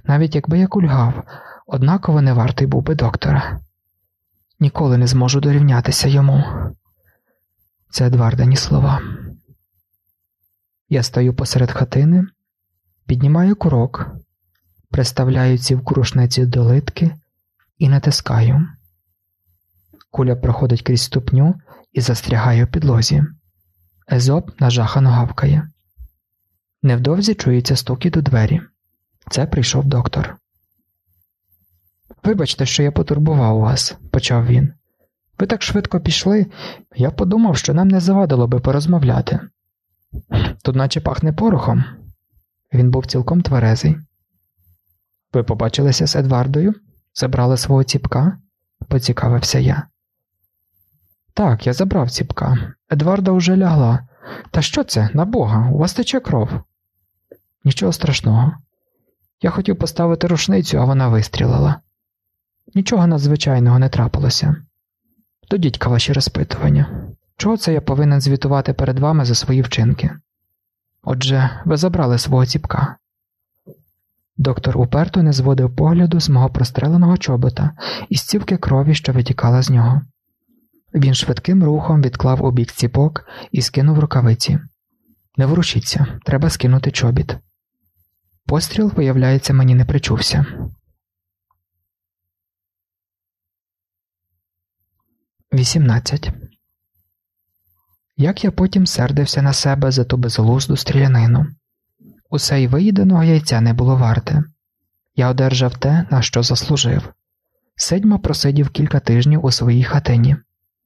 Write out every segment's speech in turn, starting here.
навіть якби я кульгав, однаково не вартий був би доктора. Ніколи не зможу дорівнятися йому. Це Едвардані слова. Я стою посеред хатини, піднімаю курок, приставляю цівку рушниці до литки і натискаю. Куля проходить крізь ступню і застрягає у підлозі. Езоп нажахано гавкає. Невдовзі чується стукіт у двері. Це прийшов доктор. «Вибачте, що я потурбував вас», – почав він. «Ви так швидко пішли, я подумав, що нам не завадило би порозмовляти. Тут наче пахне порохом». Він був цілком тверезий. «Ви побачилися з Едвардою? Забрали свого ціпка?» – поцікавився я. «Так, я забрав ціпка. Едварда уже лягла. Та що це, на Бога, у вас тече кров». «Нічого страшного. Я хотів поставити рушницю, а вона вистрілила. Нічого надзвичайного не трапилося. До дідька ваші розпитування. Чого це я повинен звітувати перед вами за свої вчинки? Отже, ви забрали свого ціпка». Доктор уперто не зводив погляду з мого простреленого чобота і з цівки крові, що витікала з нього. Він швидким рухом відклав у бік ціпок і скинув рукавиці. «Не ворушіться, треба скинути чобіт». Постріл, виявляється, мені не причувся. 18. Як я потім сердився на себе за ту безглузду стрілянину. Усе й виїденого яйця не було варте. Я одержав те, на що заслужив. Седьма просидів кілька тижнів у своїй хатині.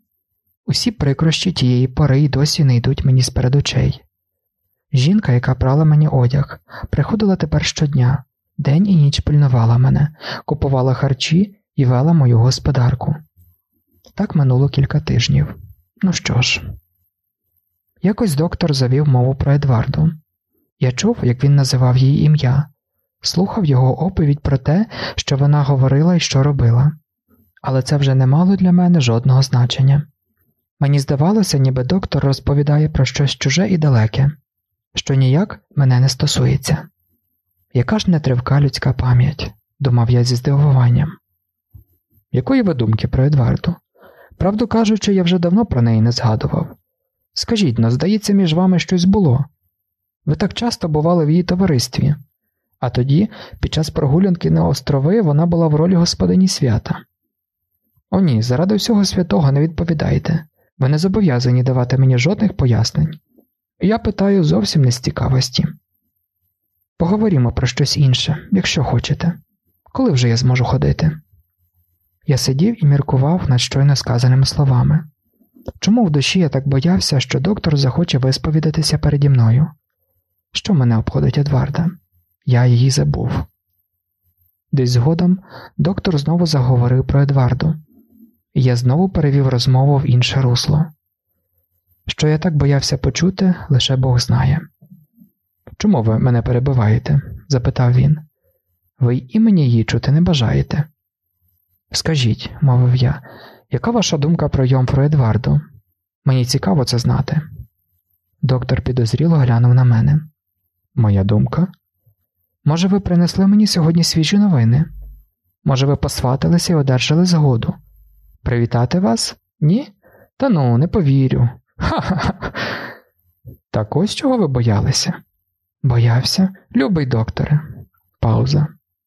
Усі прикрощі тієї пори й досі не йдуть мені з-перед очей. Жінка, яка прала мені одяг, приходила тепер щодня, день і ніч пильнувала мене, купувала харчі і вела мою господарку. Так минуло кілька тижнів. Ну що ж. Якось доктор завів мову про Едварду. Я чув, як він називав її ім'я, слухав його оповідь про те, що вона говорила і що робила. Але це вже не мало для мене жодного значення. Мені здавалося, ніби доктор розповідає про щось чуже і далеке, що ніяк мене не стосується. Яка ж нетривка людська пам'ять, думав я зі здивуванням. Якої ви думки про Едварду? Правду кажучи, я вже давно про неї не згадував. Скажіть, но, здається, між вами щось було. Ви так часто бували в її товаристві. А тоді, під час прогулянки на острови, вона була в ролі господині свята. О ні, заради всього святого не відповідайте. Ви не зобов'язані давати мені жодних пояснень. Я питаю зовсім не з цікавості. Поговоримо про щось інше, якщо хочете. Коли вже я зможу ходити? Я сидів і міркував над щойно сказаними словами. Чому в душі я так боявся, що доктор захоче висповідатися переді мною? Що мене обходить Едварда? Я її забув. Десь згодом доктор знову заговорив про Едварду. І я знову перевів розмову в інше русло. Що я так боявся почути, лише Бог знає. «Чому ви мене перебиваєте?» – запитав він. «Ви й імені її чути не бажаєте?» «Скажіть», – мовив я, – «яка ваша думка про Йомфру Едварду? Мені цікаво це знати». Доктор підозріло глянув на мене. «Моя думка? Може, ви принесли мені сьогодні свіжі новини? Може, ви посваталися і одержали згоду? Привітати вас? Ні? Та ну, не повірю. Ха-ха-ха. Так ось чого ви боялися?» «Боявся? Любий докторе». Пауза.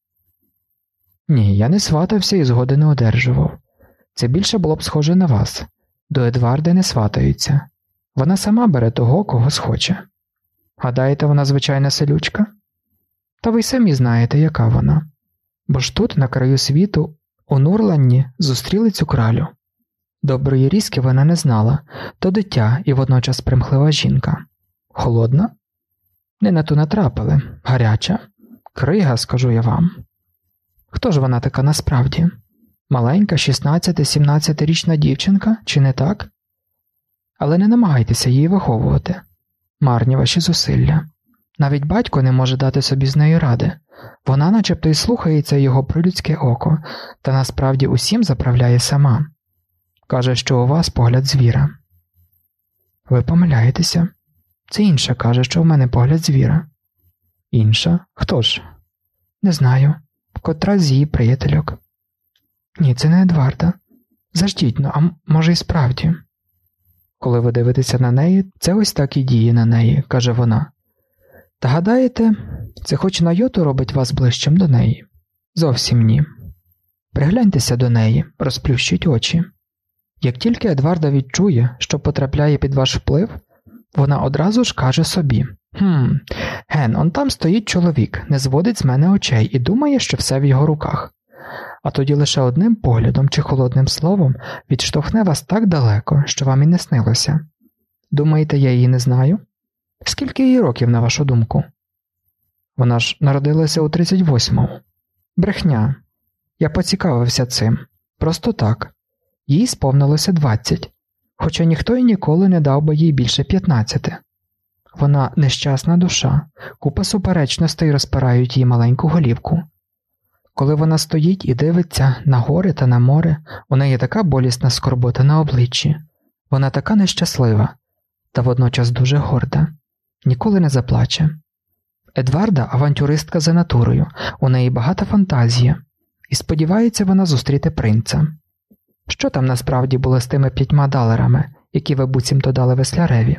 «Ні, я не сватався і згоди не одержував. Це більше було б схоже на вас. До Едварди не сватаються. Вона сама бере того, кого схоче. Гадаєте, вона звичайна селючка? Та ви самі знаєте, яка вона. Бо ж тут, на краю світу, у Нурланні, зустріли цю кралю. Доброї різки вона не знала, то дитя і водночас примхлива жінка. Холодна? Не на ту натрапили. Гаряча? Крига, скажу я вам. Хто ж вона така насправді? Маленька 16-17-річна дівчинка, чи не так? Але не намагайтеся її виховувати. Марні ваші зусилля. Навіть батько не може дати собі з нею ради. Вона начебто й слухається його про людське око, та насправді усім заправляє сама. Каже, що у вас погляд звіра. Ви помиляєтеся. Це інша каже, що в мене погляд звіра. Інша? Хто ж? Не знаю. Котра з її приятельок. Ні, це не Едварда. Заждіть, ну, а може і справді. Коли ви дивитеся на неї, це ось так і діє на неї, каже вона. Та гадаєте, це хоч на йоту робить вас ближчим до неї? Зовсім ні. Пригляньтеся до неї, розплющіть очі. Як тільки Едварда відчує, що потрапляє під ваш вплив, вона одразу ж каже собі: Ген, он там стоїть чоловік, не зводить з мене очей і думає, що все в його руках. А тоді лише одним поглядом чи холодним словом відштовхне вас так далеко, що вам і не снилося. Думаєте, я її не знаю? Скільки їй років, на вашу думку? Вона ж народилася у 38-му. Брехня. Я поцікавився цим. Просто так. Їй сповнилося 20, хоча ніхто й ніколи не дав би їй більше 15. Вона нещасна душа, купа суперечностей розпирають їй маленьку голівку. Коли вона стоїть і дивиться на гори та на море, у неї така болісна скорбота на обличчі. Вона така нещаслива, та водночас дуже горда. Ніколи не заплаче. Едварда – авантюристка за натурою, у неї багата фантазія. І сподівається вона зустріти принца. Що там насправді було з тими $5, які ви буцімто дали весляреві?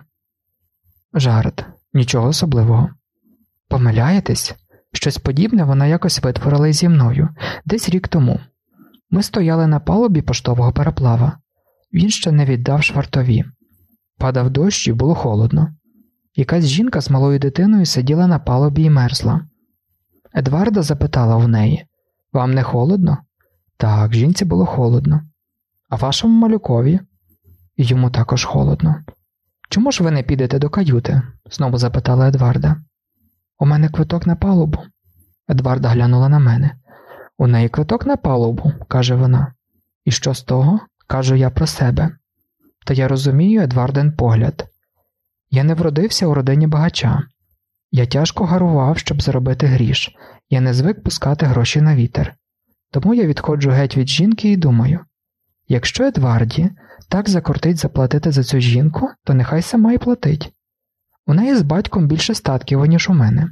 Жарт. Нічого особливого. Помиляєтесь? Щось подібне вона якось витворила й зі мною, десь рік тому. Ми стояли на палубі поштового пароплава. Він ще не віддав швартові. Падав дощ і було холодно. Якась жінка з малою дитиною сиділа на палубі і мерзла. Едварда запитала в неї: «Вам не холодно?» Так, жінці було холодно. «А вашому малюкові?» «Йому також холодно». «Чому ж ви не підете до каюти?» – знову запитала Едварда. «У мене квиток на палубу». Едварда глянула на мене. «У неї квиток на палубу», – каже вона. «І що з того?» – кажу я про себе. Та я розумію Едвардин погляд. Я не вродився у родині багача. Я тяжко гарував, щоб заробити гріш. Я не звик пускати гроші на вітер. Тому я відходжу геть від жінки і думаю: якщо Едварді так закортить заплатити за цю жінку, то нехай сама й платить. У неї з батьком більше статків, ніж у мене.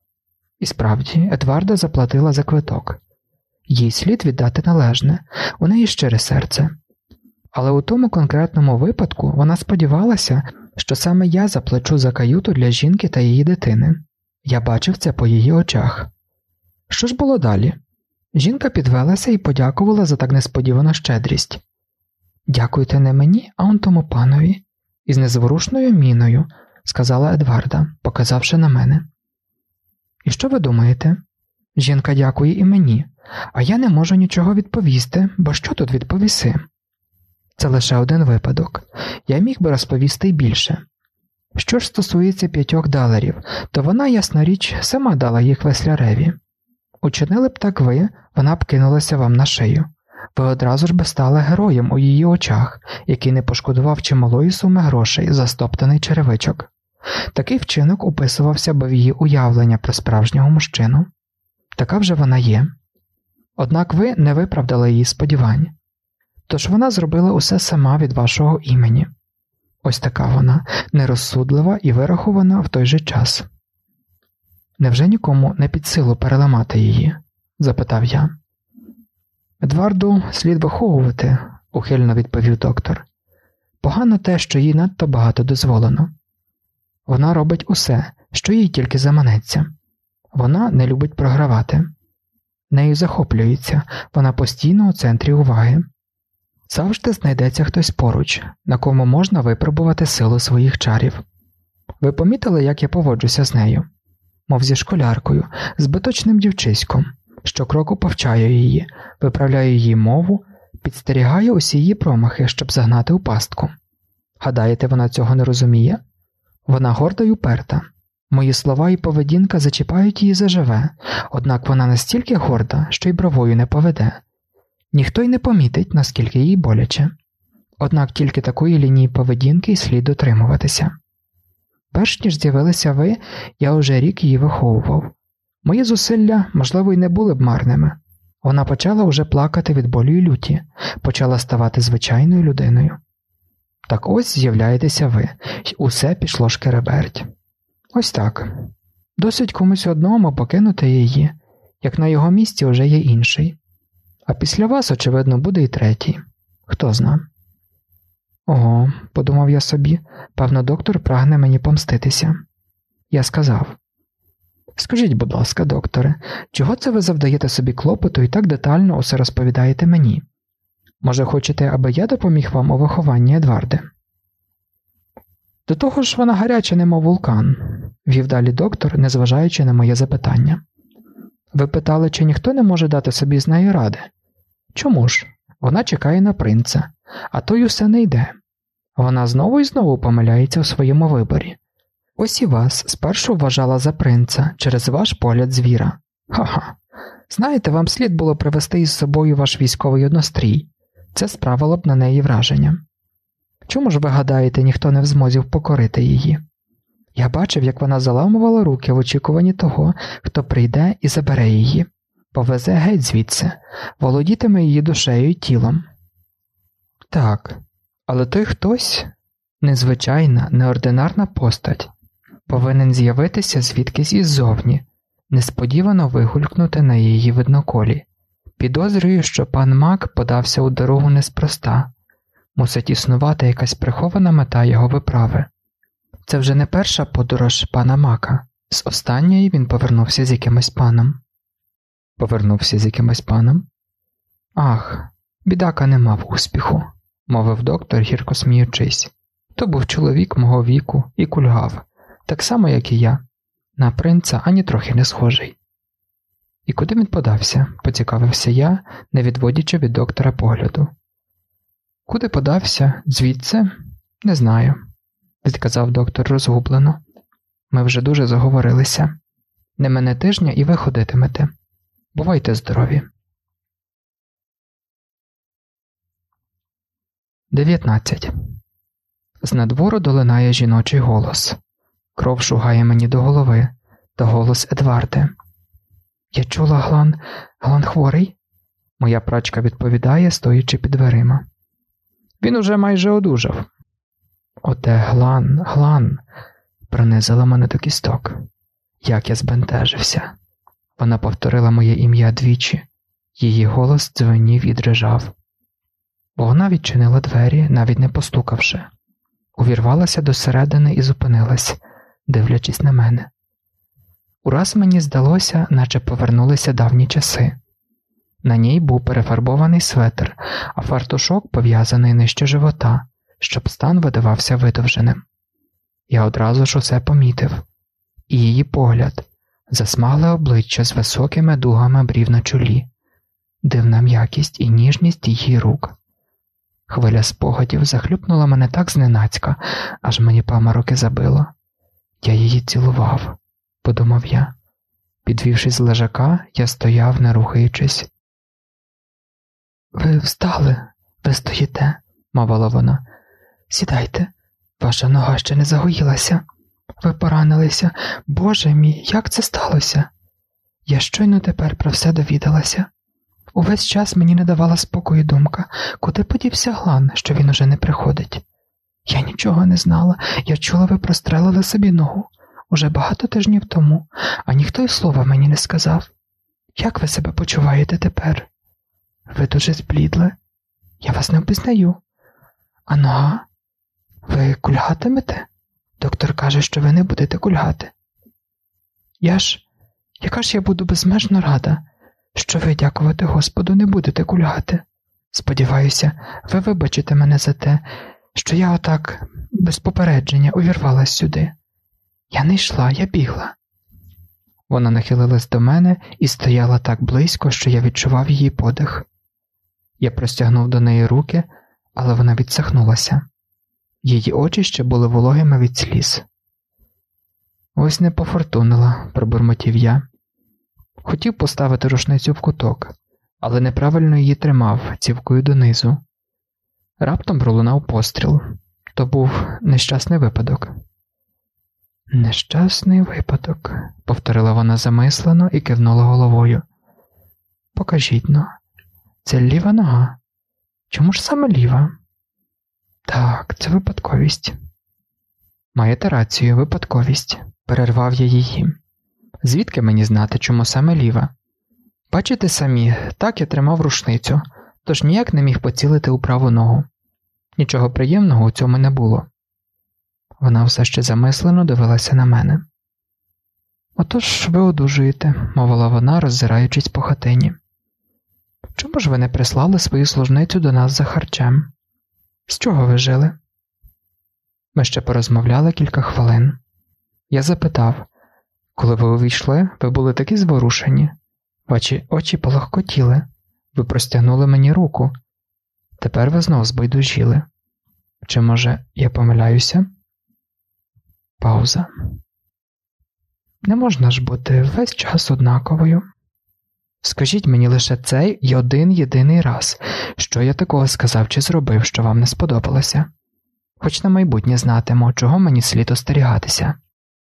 І справді, Едварда заплатила за квиток. Їй слід віддати належне, у неї щире серце. Але у тому конкретному випадку вона сподівалася, що саме я заплачу за каюту для жінки та її дитини. Я бачив це по її очах. Що ж було далі? Жінка підвелася і подякувала за так несподівану щедрість. «Дякуйте не мені, а он тому панові», – із незворушною міною сказала Едварда, показавши на мене. «І що ви думаєте? Жінка дякує і мені, а я не можу нічого відповісти, бо що тут відповіси?» Це лише один випадок. Я міг би розповісти й більше. Що ж стосується $5, то вона, ясна річ, сама дала їх весляреві. Учинили б так ви, вона б кинулася вам на шию. Ви одразу ж би стали героєм у її очах, який не пошкодував чималої суми грошей за стоптаний черевичок. Такий вчинок уписувався б в її уявлення про справжнього мужчину. Така вже вона є. Однак ви не виправдали її сподівань. Тож вона зробила усе сама від вашого імені. Ось така вона, нерозсудлива і вирахована в той же час. «Невже нікому не під силу переламати її?» – запитав я. «Едварду слід виховувати», – ухильно відповів доктор. «Погано те, що їй надто багато дозволено. Вона робить усе, що їй тільки заманеться. Вона не любить програвати. Нею захоплюється, вона постійно у центрі уваги. Завжди знайдеться хтось поруч, на кому можна випробувати силу своїх чарів. Ви помітили, як я поводжуся з нею? Мов зі школяркою, з биточним дівчиськом. Щокроку повчаю її, виправляю її мову, підстерігаю усі її промахи, щоб загнати у пастку. Гадаєте, вона цього не розуміє? Вона горда й уперта. Мої слова і поведінка зачіпають її заживе, однак вона настільки горда, що й бровою не поведе. Ніхто й не помітить, наскільки їй боляче. Однак тільки такої лінії поведінки й слід дотримуватися. Перш ніж з'явилися ви, я уже рік її виховував. Мої зусилля, можливо, й не були б марними. Вона почала уже плакати від болю й люті, почала ставати звичайною людиною. Так ось з'являєтеся ви, й усе пішло шкереберть. Ось так. Досить комусь одному покинути її, як на його місці уже є інший. А після вас, очевидно, буде і третій. Хто зна. Ого, подумав я собі, певно, доктор прагне мені помститися. Я сказав: скажіть, будь ласка, докторе, чого це ви завдаєте собі клопоту і так детально усе розповідаєте мені? Може, хочете, аби я допоміг вам у вихованні Едварди? До того ж вона гаряча, немов вулкан, вів далі доктор, незважаючи на моє запитання. Ви питали, чи ніхто не може дати собі з неї ради? Чому ж? Вона чекає на принца, а той усе не йде. Вона знову і знову помиляється у своєму виборі. Ось і вас спершу вважала за принца через ваш погляд звіра. Ха-ха. Знаєте, вам слід було привезти із собою ваш військовий однострій. Це справило б на неї враження. Чому ж ви гадаєте, ніхто не в змозі покорити її? Я бачив, як вона заламувала руки в очікуванні того, хто прийде і забере її. Повезе геть звідси, володітиме її душею і тілом. Так, але той хтось, незвичайна, неординарна постать, повинен з'явитися звідкись іззовні, несподівано вигулькнути на її видноколі. Підозрюю, що пан Мак подався у дорогу неспроста. Мусить існувати якась прихована мета його виправи. Це вже не перша подорож пана Мака. З останньої він повернувся з якимось паном. Повернувся з якимось паном? Ах, бідака не мав успіху, мовив доктор, гірко сміючись. То був чоловік мого віку і кульгав, так само, як і я. На принца ані трохи не схожий. І куди він подався? Поцікавився я, не відводячи від доктора погляду. Куди подався? Звідси? Не знаю, відказав доктор розгублено. Ми вже дуже заговорилися. Не мене тижня і ви ходитимете. Бувайте здорові. 19. З надвору долинає жіночий голос. Кров шугає мені до голови, то голос Едварди. Я чула, Глан хворий? Моя прачка відповідає, стоячи під дверима. Він уже майже одужав. Оте Глан, пронизала мене до кісток. Як я збентежився. Вона повторила моє ім'я двічі. Її голос дзвенів і дрижав. Вона відчинила двері, навіть не постукавши. Увірвалася до середини і зупинилась, дивлячись на мене. Ураз мені здалося, наче повернулися давні часи. На ній був перефарбований светр, а фартушок пов'язаний нижче живота, щоб стан видавався видовженим. Я одразу ж усе помітив. І її погляд, засмагле обличчя з високими дугами брів на чолі, дивна м'якість і ніжність її рук. Хвиля спогадів захлюпнула мене так зненацька, аж мені памороки забило. Я її цілував, подумав я. Підвівшись з лежака, я стояв, не рухаючись. Ви встали, ви стоїте, мовила вона. Сідайте, ваша нога ще не загоїлася. Ви поранилися. Боже мій, як це сталося? Я щойно тепер про все довідалася. Увесь час мені не давала спокою думка, куди подівся Глан, що він уже не приходить. Я нічого не знала, я чула, ви прострелили собі ногу. Уже багато тижнів тому, а ніхто й слова мені не сказав. Як ви себе почуваєте тепер? Ви дуже зблідли. Я вас не впізнаю. А нога? Ви кульгатимете? Доктор каже, що ви не будете кульгати. Яка ж я буду безмежно рада, що ви, дякувати Господу, не будете кульгати. Сподіваюся, ви вибачите мене за те, що я отак, без попередження, увірвалась сюди. Я не йшла, я бігла. Вона нахилилась до мене і стояла так близько, що я відчував її подих. Я простягнув до неї руки, але вона відсахнулася. Її очі ще були вологими від сліз. Ось не пофортунила, пробурмотів я. Хотів поставити рушницю в куток, але неправильно її тримав, цівкою донизу. Раптом пролунав постріл. То був нещасний випадок. Нещасний випадок, повторила вона замислено і кивнула головою. Покажіть-но, це ліва нога. Чому ж саме ліва? Так, це випадковість. Маєте рацію, випадковість, перервав я її. Звідки мені знати, чому саме ліва? Бачите самі, так я тримав рушницю, тож ніяк не міг поцілити у праву ногу. Нічого приємного у цьому не було. Вона все ще замислено дивилася на мене. «Отож ви одужуєте», – мовила вона, роззираючись по хатині. «Чому ж ви не прислали свою служницю до нас за харчем? З чого ви жили?» Ми ще порозмовляли кілька хвилин. Я запитав: «Коли ви увійшли, ви були такі зворушені. Ваші очі полегкотіли. Ви простягнули мені руку. Тепер ви знов збайдужіли. Чи, може, я помиляюся?» Пауза. «Не можна ж бути весь час однаковою. Скажіть мені лише цей і один єдиний раз, що я такого сказав чи зробив, що вам не сподобалося. Хоч на майбутнє знатиму, чого мені слід остерігатися».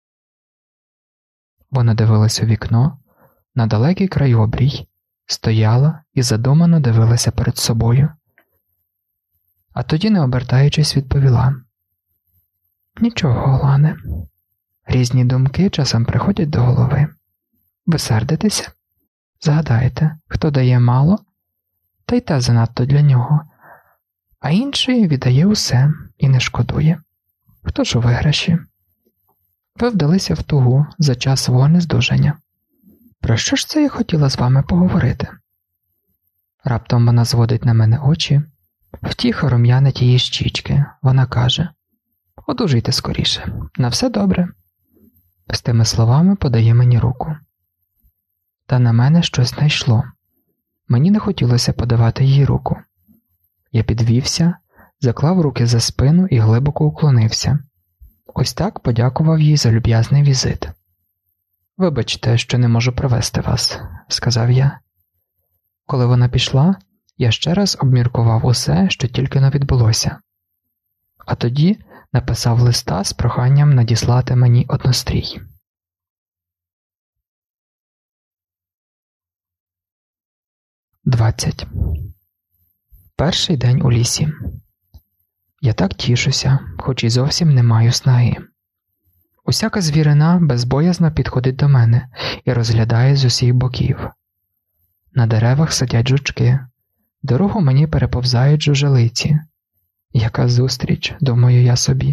Вона дивилась у вікно, на далекий крайобрій, стояла і задумано дивилася перед собою. А тоді, не обертаючись, відповіла: «Нічого, Олане. Різні думки часом приходять до голови. Ви сердитеся? Згадайте, хто дає мало, та й те занадто для нього, а інший віддає усе і не шкодує. Хто ж у виграші? Ви вдалися в тугу за час свого нездужання. Про що ж це я хотіла з вами поговорити?» Раптом вона зводить на мене очі, втіха рум'янить її щічки. Вона каже: «Одужуйте скоріше, на все добре». З тими словами подає мені руку. Та на мене щось найшло. Мені не хотілося подавати їй руку. Я підвівся, заклав руки за спину і глибоко уклонився. Ось так подякував їй за люб'язний візит. «Вибачте, що не можу провести вас», – сказав я. Коли вона пішла, я ще раз обміркував усе, що тільки-но відбулося. А тоді написав листа з проханням надіслати мені однострій. 20. Перший день у лісі. Я так тішуся, хоч і зовсім не маю снаги. Усяка звірина безбоязно підходить до мене і розглядає з усіх боків. На деревах сидять жучки, дорогу мені переповзають жужелиці. Яка зустріч, думаю я собі.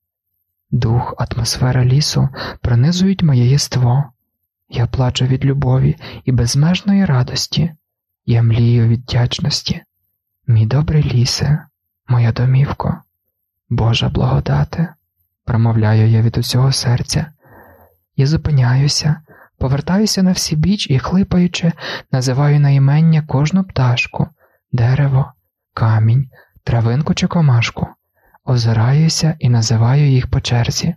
Дух, атмосфера лісу пронизують моє єство. Я плачу від любові і безмежної радості. Я млію від вдячності. Мій добрий лісе, моя домівко, Божа благодате, промовляю я від усього серця. Я зупиняюся, повертаюся на всібіч і, хлипаючи, називаю на імення кожну пташку, дерево, камінь, травинку чи комашку, озираюся і називаю їх по черзі.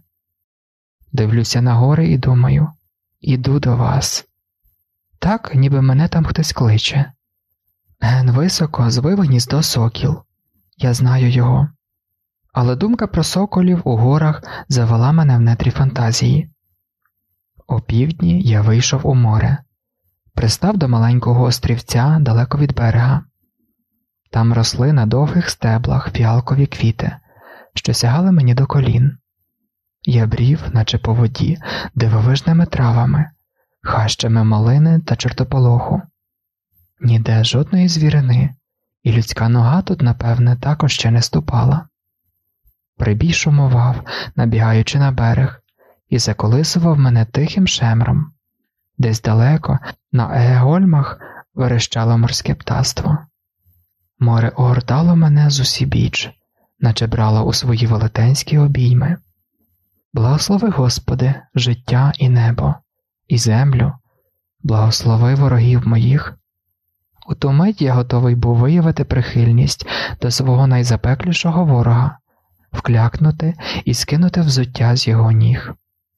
Дивлюся на гори і думаю: іду до вас. Так, ніби мене там хтось кличе. Ген високо звив гніздо сокіл. Я знаю його. Але думка про соколів у горах завела мене в нетрі фантазії. О півдні я вийшов у море. Пристав до маленького острівця далеко від берега. Там росли на довгих стеблах фіалкові квіти, що сягали мені до колін. Я брів, наче по воді, дивовижними травами, хащами малини та чортополоху. Ніде жодної звірини, і людська нога тут, напевне, також ще не ступала. Прибій шумував, набігаючи на берег, і заколисував мене тихим шемром. Десь далеко, на Егегольмах, верещало морське птаство. Море огортало мене зусібіч, наче брало у свої велетенські обійми. Благослови, Господи, життя і небо, і землю, благослови ворогів моїх. У ту мить я готовий був виявити прихильність до свого найзапеклішого ворога, вклякнути і скинути взуття з його ніг.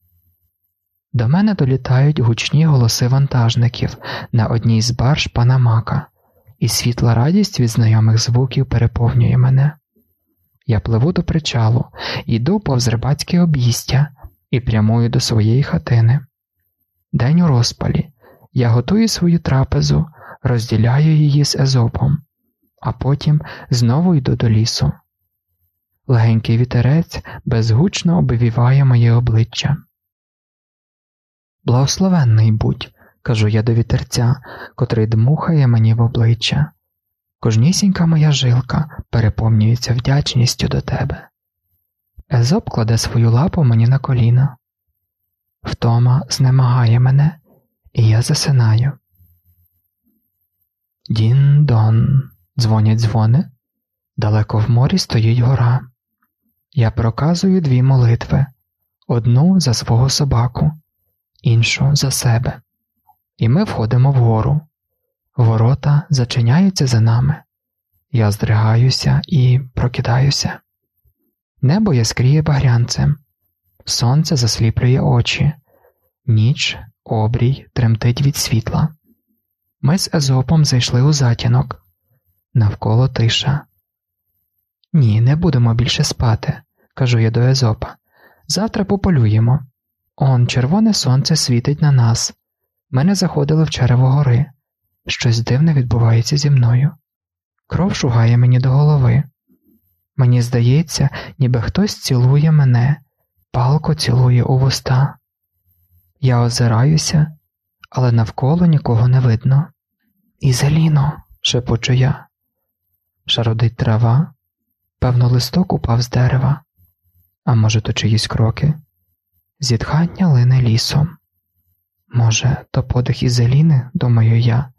До мене долітають гучні голоси вантажників на одній з барж пана Мака, і світла радість від знайомих звуків переповнює мене. Я пливу до причалу, йду повз рибацьке об'їстя і прямую до своєї хатини. День у розпалі. Я готую свою трапезу, розділяю її з Езопом, а потім знову йду до лісу. Легенький вітерець безгучно обвіває моє обличчя. «Благословенний будь», – кажу я до вітерця, котрий дмухає мені в обличчя. Кожнісінька моя жилка переповнюється вдячністю до тебе. Езоп кладе свою лапу мені на коліна. Втома знемагає мене, і я засинаю. Дін-дон, дзвонять дзвони. Далеко в морі стоїть гора. Я проказую 2 молитви. Одну за свого собаку, іншу за себе. І ми входимо вгору. Ворота зачиняються за нами. Я здригаюся і прокидаюся. Небо яскріє багрянцем. Сонце засліплює очі. Ніч, обрій, тремтить від світла. Ми з Езопом зайшли у затінок. Навколо тиша. Ні, не будемо більше спати, кажу я до Езопа. Завтра пополюємо. Он, червоне сонце світить на нас. Ми не заходили в черево гори. Щось дивне відбувається зі мною. Кров шугає мені до голови. Мені здається, ніби хтось цілує мене, палко цілує у вуста. Я озираюся, але навколо нікого не видно. «Ізеліно!» – шепочу я. Шародить трава. Певно, листок упав з дерева. А може, то чиїсь кроки? Зітхання лине лісом. Може, то подих Ізеліни, думаю я.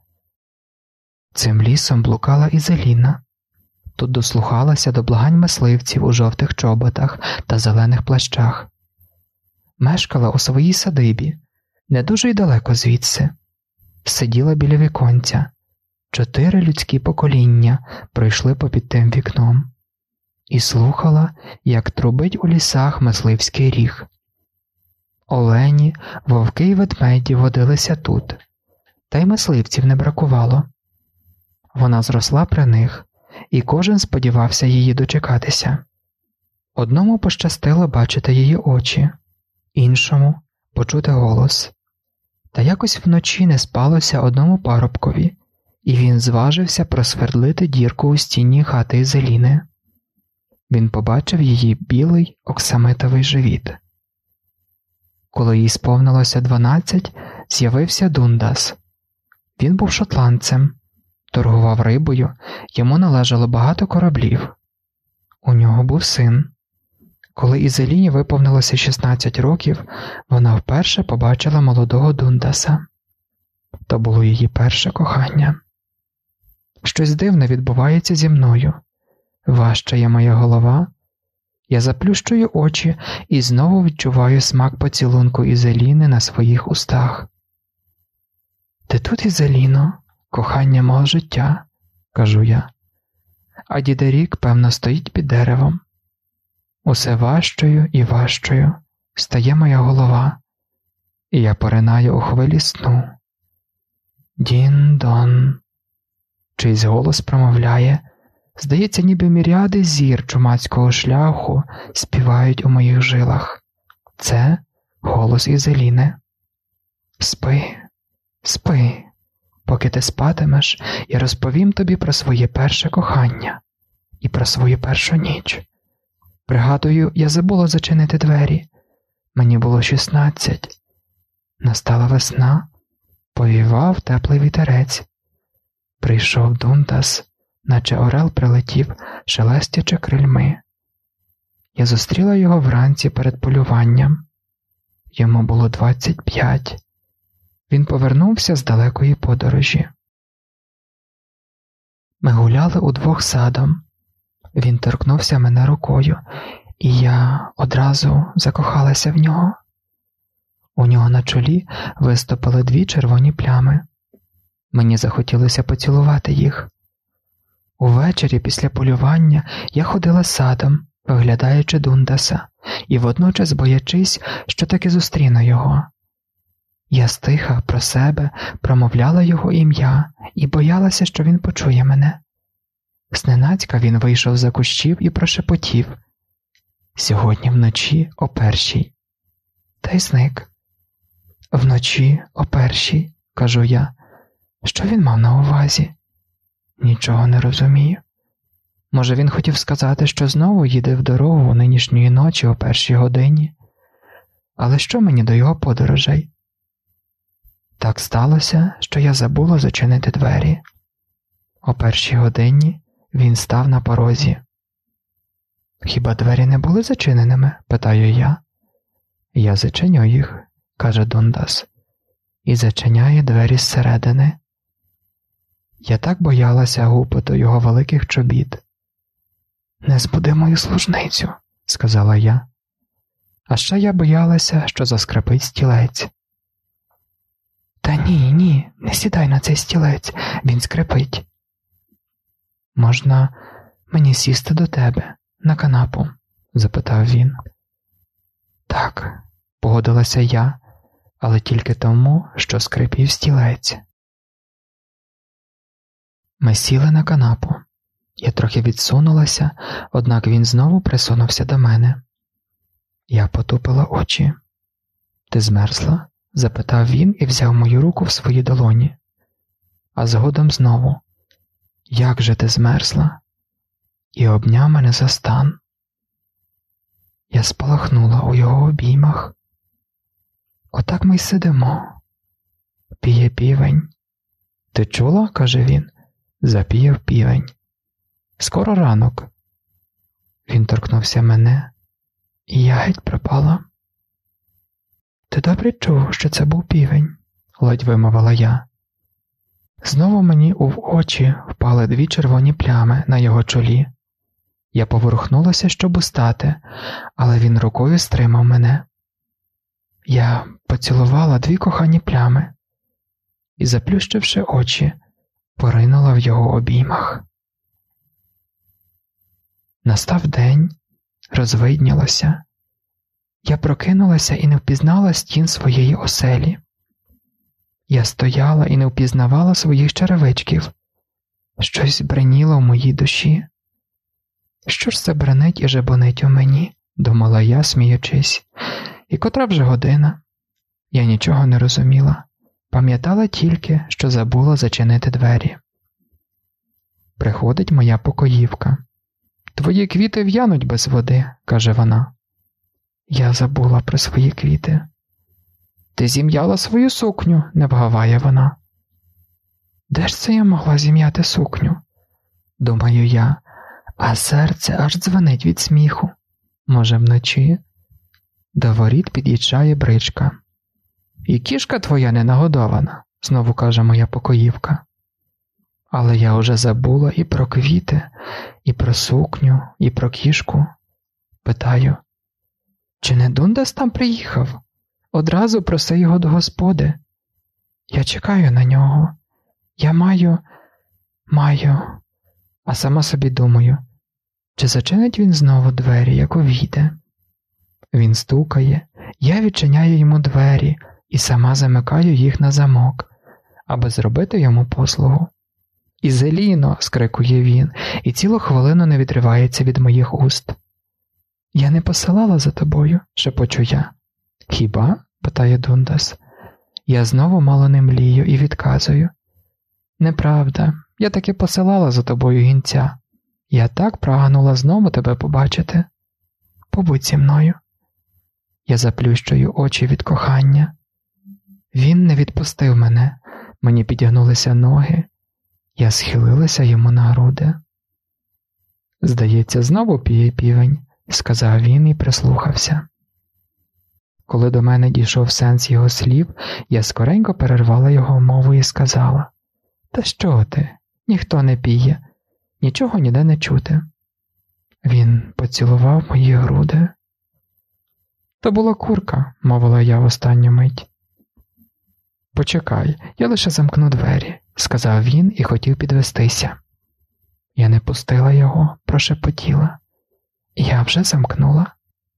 Цим лісом блукала Ізеліна. Тут дослухалася до благань мисливців у жовтих чоботах та зелених плащах. Мешкала у своїй садибі, не дуже й далеко звідси. Сиділа біля віконця. 4 людські покоління пройшли попід тим вікном. І слухала, як трубить у лісах мисливський ріг. Олені, вовки й ведмеді водилися тут, та й мисливців не бракувало. Вона зросла при них, і кожен сподівався її дочекатися. Одному пощастило бачити її очі, іншому – почути голос. Та якось вночі не спалося одному парубкові, і він зважився просвердлити дірку у стіні хати Ізеліни. Він побачив її білий оксамитовий живіт. Коли їй сповнилося 12, з'явився Дундас. Він був шотландцем, торгував рибою, йому належало багато кораблів. У нього був син. Коли Ізеліні виповнилося 16 років, вона вперше побачила молодого Дундаса. То було її перше кохання. Щось дивне відбувається зі мною. Важчає моя голова. Я заплющую очі і знову відчуваю смак поцілунку Ізеліни на своїх устах. «Ти тут, Ізеліно, кохання мого життя», – кажу я. А дідерік, певно, стоїть під деревом. Усе важчою і важчою стає моя голова, і я поринаю у хвилі сну. Дін-дон. Чийсь голос промовляє. Здається, ніби міріади зір чумацького шляху співають у моїх жилах. Це голос Ізеліни. Спи, спи, поки ти спатимеш, я розповім тобі про своє перше кохання і про свою першу ніч. Пригадую, я забула зачинити двері. Мені було 16. Настала весна, повівав теплий вітерець. Прийшов Дундас, наче орел прилетів, шелестячи крильми. Я зустріла його вранці перед полюванням. Йому було 25. Він повернувся з далекої подорожі. Ми гуляли удвох садом. Він торкнувся мене рукою, і я одразу закохалася в нього. У нього на чолі виступили 2 червоні плями. Мені захотілося поцілувати їх. Увечері після полювання я ходила садом, виглядаючи Дундаса, і водночас боячись, що таки зустріну його. Я стиха про себе промовляла його ім'я і боялася, що він почує мене. Зненацька він вийшов за кущів і прошепотів: «Сьогодні вночі о 1:00». Та й зник. «Вночі о 1:00», кажу я. Що він мав на увазі? Нічого не розумію. Може, він хотів сказати, що знову їде в дорогу нинішньої ночі о 1:00 годині? Але що мені до його подорожей? Так сталося, що я забула зачинити двері. О 1-й годині він став на порозі. «Хіба двері не були зачиненими?» – питаю я. «Я зачиню їх», – каже Дундас, і зачиняє двері зсередини. Я так боялася гупоту його великих чобіт. «Не збуди мою служницю», – сказала я. А ще я боялася, що заскрипить стілець. «Та ні, не сідай на цей стілець, він скрипить». «Можна мені сісти до тебе на канапу?» – запитав він. «Так», – погодилася я, але тільки тому, що скрипів стілець. Ми сіли на канапу. Я трохи відсунулася, однак він знову присунувся до мене. Я потупила очі. «Ти змерзла?» – запитав він і взяв мою руку в свої долоні. А згодом знову: «Як же ти змерзла?» І обняв мене за стан. Я спалахнула у його обіймах. Отак ми й сидимо. Піє півень. «Ти чула?» – каже він. Запіяв півень. «Скоро ранок». Він торкнувся мене, і я геть пропала. «Ти добре чув, що це був півень?» – ледь вимовила я. Знову мені в очі впали 2 червоні плями на його чолі. Я поворухнулася, щоб устати, але він рукою стримав мене. Я поцілувала 2 кохані плями і, заплющивши очі, поринула в його обіймах. Настав день, розвиднілося. Я прокинулася і не впізнала стін своєї оселі. Я стояла і не впізнавала своїх черевичків. Щось бреніло в моїй душі. «Що ж це бренить і жебонить у мені?» – думала я, сміючись. «І котра вже година?» Я нічого не розуміла. Пам'ятала тільки, що забула зачинити двері. Приходить моя покоївка. «Твої квіти в'януть без води», – каже вона. Я забула про свої квіти. «Ти зім'яла свою сукню», – не вгаває вона. Де ж це я могла зім'яти сукню? Думаю я, а серце аж дзвенить від сміху. Може, вночі? До воріт під'їжджає бричка. «І кішка твоя не нагодована», – знову каже моя покоївка. Але я уже забула і про квіти, і про сукню, і про кішку. Питаю: «Чи не Дундас там приїхав? Одразу проси його до господи. Я чекаю на нього. Я маю...» А сама собі думаю, чи зачинить він знову двері, як увійде? Він стукає, я відчиняю йому двері і сама замикаю їх на замок, аби зробити йому послугу. «Ізеліно!» – скрикує він, і цілу хвилину не відривається від моїх уст. «Я не посилала за тобою», – шепочу я. «Хіба?» – питає Дундас. Я знову мало не млію і відказую. «Неправда, я таки посилала за тобою гінця. Я так прагнула знову тебе побачити. Побудь зі мною». Я заплющую очі від кохання. Він не відпустив мене, мені підігнулися ноги. Я схилилася йому на груди. «Здається, знову піє півень», – сказав він і прислухався. Коли до мене дійшов сенс його слів, я скоренько перервала його мову і сказала: «Та що ти? Ніхто не піє, нічого ніде не чути». Він поцілував мої груди. «То була курка», – мовила я в останню мить. «Почекай, я лише замкну двері», – сказав він і хотів підвестися. Я не пустила його, прошепотіла. «Я вже замкнула».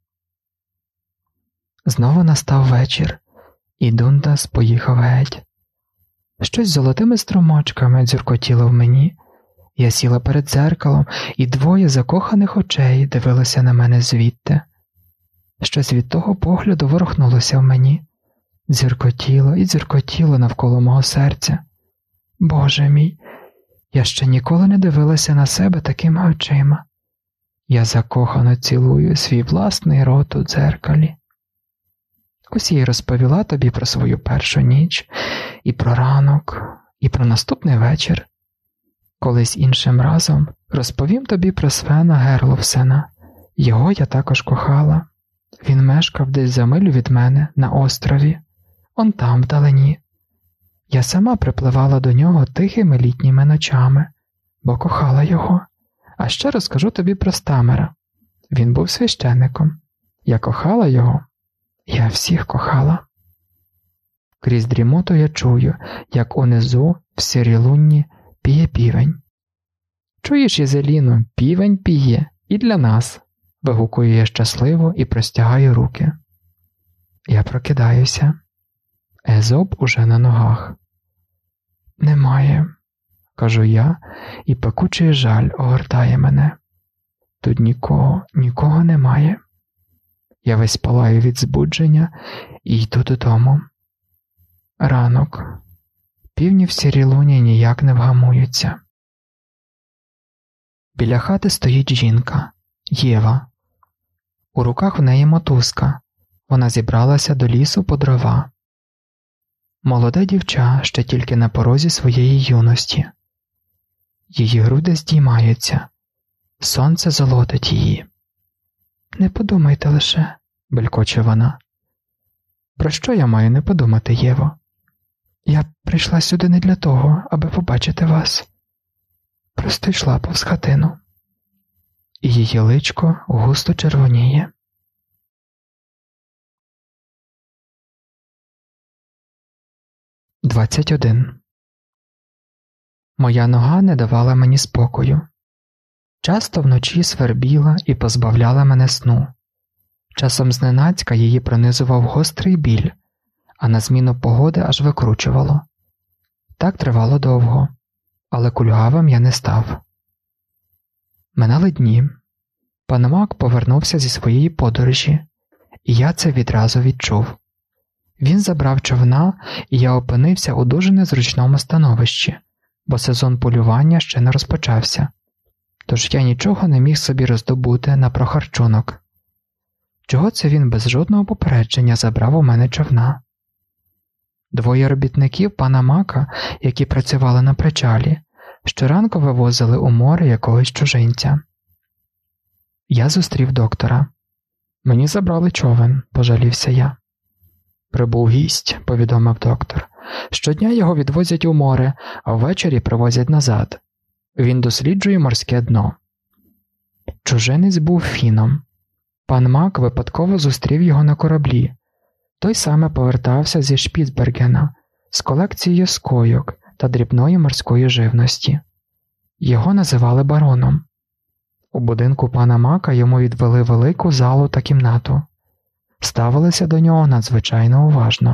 Знову настав вечір, і Дундас поїхав геть. Щось з золотими струмочками дзюркотіло в мені. Я сіла перед дзеркалом, і 2 закоханих очей дивилися на мене звідти. Щось від того погляду ворухнулося в мені. Дзюркотіло і дзюркотіло навколо мого серця. Боже мій, я ще ніколи не дивилася на себе такими очима. Я закохано цілую свій власний рот у дзеркалі. Ось я й розповіла тобі про свою першу ніч, і про ранок, і про наступний вечір. Колись іншим разом розповім тобі про Свена Герлофсена. Його я також кохала. Він мешкав десь за милю від мене на острові, он там вдалині. Я сама припливала до нього тихими літніми ночами, бо кохала його. А ще розкажу тобі про Стамера. Він був священником. Я кохала його. Я всіх кохала. Крізь дрімоту я чую, як унизу, в сірій лунні, піє півень. Чуєш, Ізеліно, півень піє і для нас. Вигукую я щасливо і простягаю руки. Я прокидаюся. Езоп уже на ногах. Немає, кажу я, і пекучий жаль огортає мене. Тут нікого немає. Я весь палаю від збудження і йду додому. Ранок. Півні в сірій луні ніяк не вгамуються. Біля хати стоїть жінка, Єва. У руках в неї мотузка. Вона зібралася до лісу по дрова. Молоде дівча ще тільки на порозі своєї юності. Її груди здіймаються. Сонце золотить її. «Не подумайте лише», – белькоче вона. «Про що я маю не подумати, Єво? Я прийшла сюди не для того, аби побачити вас. Просто йшла повз хатину». І її личко густо червоніє. – 21. Моя нога не давала мені спокою. Часто вночі свербіла і позбавляла мене сну. Часом зненацька її пронизував гострий біль, а на зміну погоди аж викручувало. Так тривало довго, але кульгавим я не став. Минали дні. Пан Мак повернувся зі своєї подорожі, і я це відразу відчув. Він забрав човна, і я опинився у дуже незручному становищі, бо сезон полювання ще не розпочався. Тож я нічого не міг собі роздобути на прохарчунок. Чого це він без жодного попередження забрав у мене човна? Двоє робітників пана Мака, які працювали на причалі, щоранку вивозили у море якогось чужинця. Я зустрів доктора. «Мені забрали човен», – пожалівся я. «Прибув гість», – повідомив доктор. «Щодня його відвозять у море, а ввечері привозять назад. Він досліджує морське дно». Чужинець був фіном. Пан Мак випадково зустрів його на кораблі. Той саме повертався зі Шпіцбергена з колекцією скойок та дрібної морської живності. Його називали бароном. У будинку пана Мака йому відвели велику залу та кімнату. Ставилися до нього надзвичайно уважно.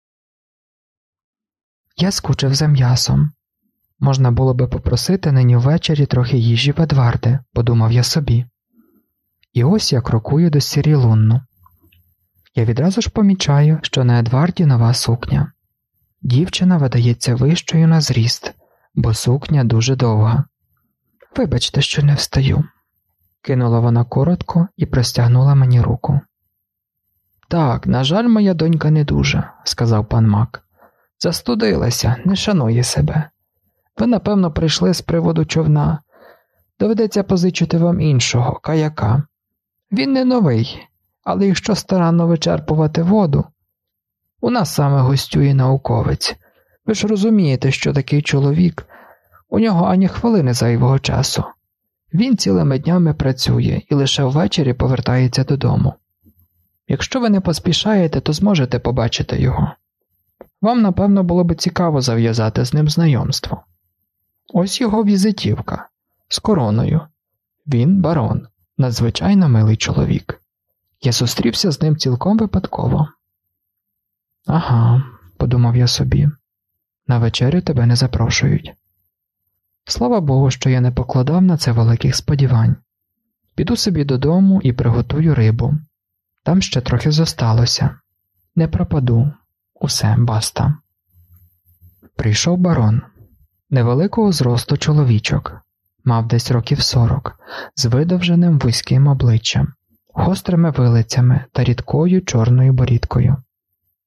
Я скучив за м'ясом. Можна було би попросити нині ввечері трохи їжі в Едварди, подумав я собі. І ось я крокую до Сірі-Лунну. Я відразу ж помічаю, що на Едварді нова сукня. Дівчина видається вищою на зріст, бо сукня дуже довга. «Вибачте, що не встаю», – кинула вона коротко і простягнула мені руку. «Так, на жаль, моя донька не дуже», – сказав пан Мак. «Застудилася, не шанує себе. Ви, напевно, прийшли з приводу човна. Доведеться позичити вам іншого, каяка. Він не новий, але якщо старанно вичерпувати воду... У нас саме гостює науковець. Ви ж розумієте, що такий чоловік, у нього ані хвилини зайвого часу. Він цілими днями працює і лише ввечері повертається додому. Якщо ви не поспішаєте, то зможете побачити його. Вам, напевно, було б цікаво зав'язати з ним знайомство. Ось його візитівка. З короною. Він барон. Надзвичайно милий чоловік. Я зустрівся з ним цілком випадково». «Ага», – подумав я собі, – «на вечерю тебе не запрошують». Слава Богу, що я не покладав на це великих сподівань. Піду собі додому і приготую рибу. Там ще трохи зосталося. Не пропаду. Усе, баста. Прийшов барон. Невеликого зросту чоловічок. Мав десь років 40, з видовженим вузьким обличчям, гострими вилицями та рідкою чорною борідкою.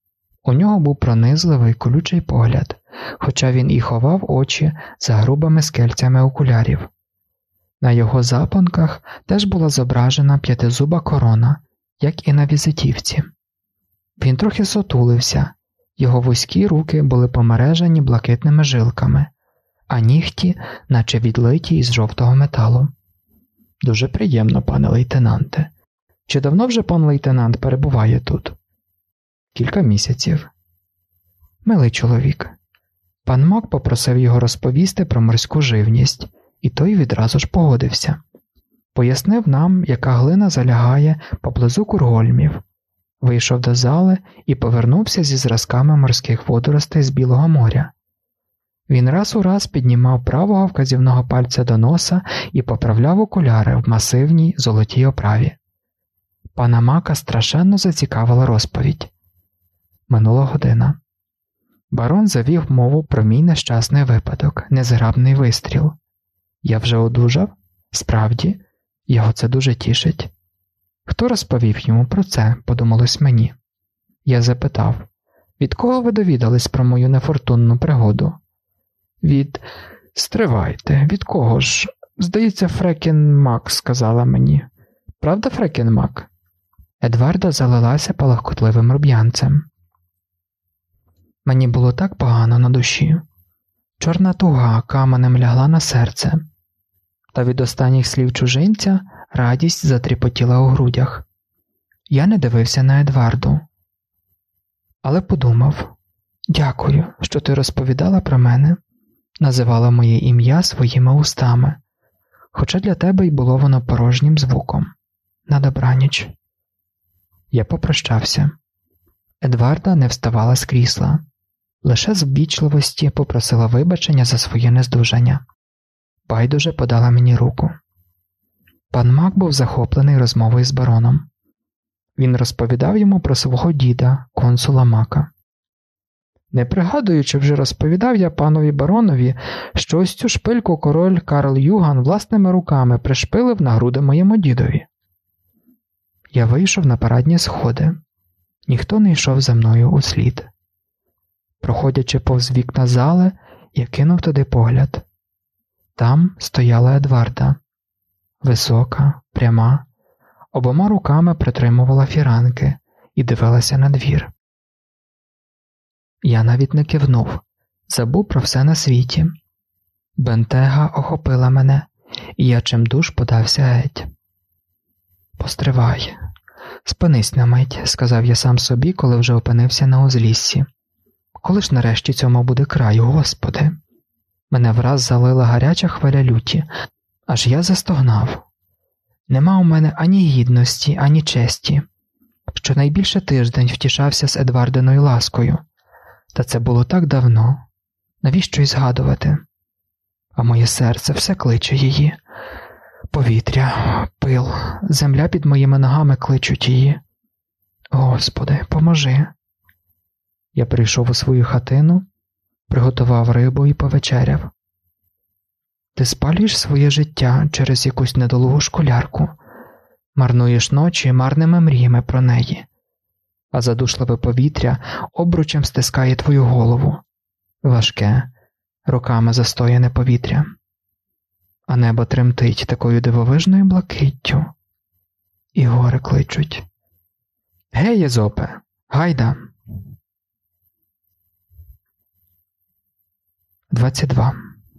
У нього був пронизливий, колючий погляд, хоча він і ховав очі за грубими скельцями окулярів. На його запонках теж була зображена п'ятизуба корона, як і на візитівці. Він трохи сутулився, його вузькі руки були помережені блакитними жилками, а нігті, наче відлиті із жовтого металу. «Дуже приємно, пане лейтенанте. Чи давно вже пан лейтенант перебуває тут?» «Кілька місяців». «Милий чоловік». Пан Мак попросив його розповісти про морську живність, і той відразу ж погодився. Пояснив нам, яка глина залягає поблизу Кургольмів, вийшов до зали і повернувся зі зразками морських водоростей з Білого моря. Він раз у раз піднімав правого вказівного пальця до носа і поправляв окуляри в масивній золотій оправі. Пана Мака страшенно зацікавила розповідь. Минула година. Барон завів мову про мій нещасний випадок, незграбний вистріл. Я вже одужав? Справді? Його це дуже тішить. Хто розповів йому про це, подумалось мені. Я запитав, від кого ви довідались про мою нефортунну пригоду? Стривайте, від кого ж? Здається, Фрекен Мак сказала мені. Правда, Фрекен Мак? Едварда залилася палахкотливим рум'янцем. Мені було так погано на душі. Чорна туга каменем лягла на серце. Та від останніх слів чужинця радість затріпотіла у грудях. Я не дивився на Едварду. Але подумав, дякую, що ти розповідала про мене, називала моє ім'я своїми устами, хоча для тебе й було воно порожнім звуком. На добраніч. Я попрощався. Едварда не вставала з крісла. Лише з ввічливості попросила вибачення за своє нездужання. Байдуже подала мені руку. Пан Мак був захоплений розмовою з бароном. Він розповідав йому про свого діда, консула Мака. Не пригадуючи, вже розповідав я панові баронові, що ось цю шпильку король Карл Юган власними руками пришпилив на груди моєму дідові. Я вийшов на парадні сходи. Ніхто не йшов за мною услід. Проходячи повз вікна зали, я кинув туди погляд. Там стояла Едварда. Висока, пряма, обома руками притримувала фіранки і дивилася на двір. Я навіть не кивнув, забув про все на світі. Бентега охопила мене, і я чимдуж подався геть. «Постривай, спинись на мить», – сказав я сам собі, коли вже опинився на узліссі. «Коли ж нарешті цьому буде край, Господи?» Мене враз залила гаряча хвиля люті, аж я застогнав. Нема у мене ані гідності, ані честі. Щонайбільше тиждень втішався з Едвардиною ласкою. Та це було так давно. Навіщо й згадувати? А моє серце все кличе її. Повітря, пил, земля під моїми ногами кличуть її. Господи, поможи. Я прийшов у свою хатину, приготував рибу і повечеряв. Ти спалюєш своє життя через якусь недолугу школярку, марнуєш ночі марними мріями про неї, а задушливе повітря обручем стискає твою голову, важке, роками застояне повітря, а небо тремтить такою дивовижною блакиттю, і гори кличуть. Гей, Езопе, гайда! 22.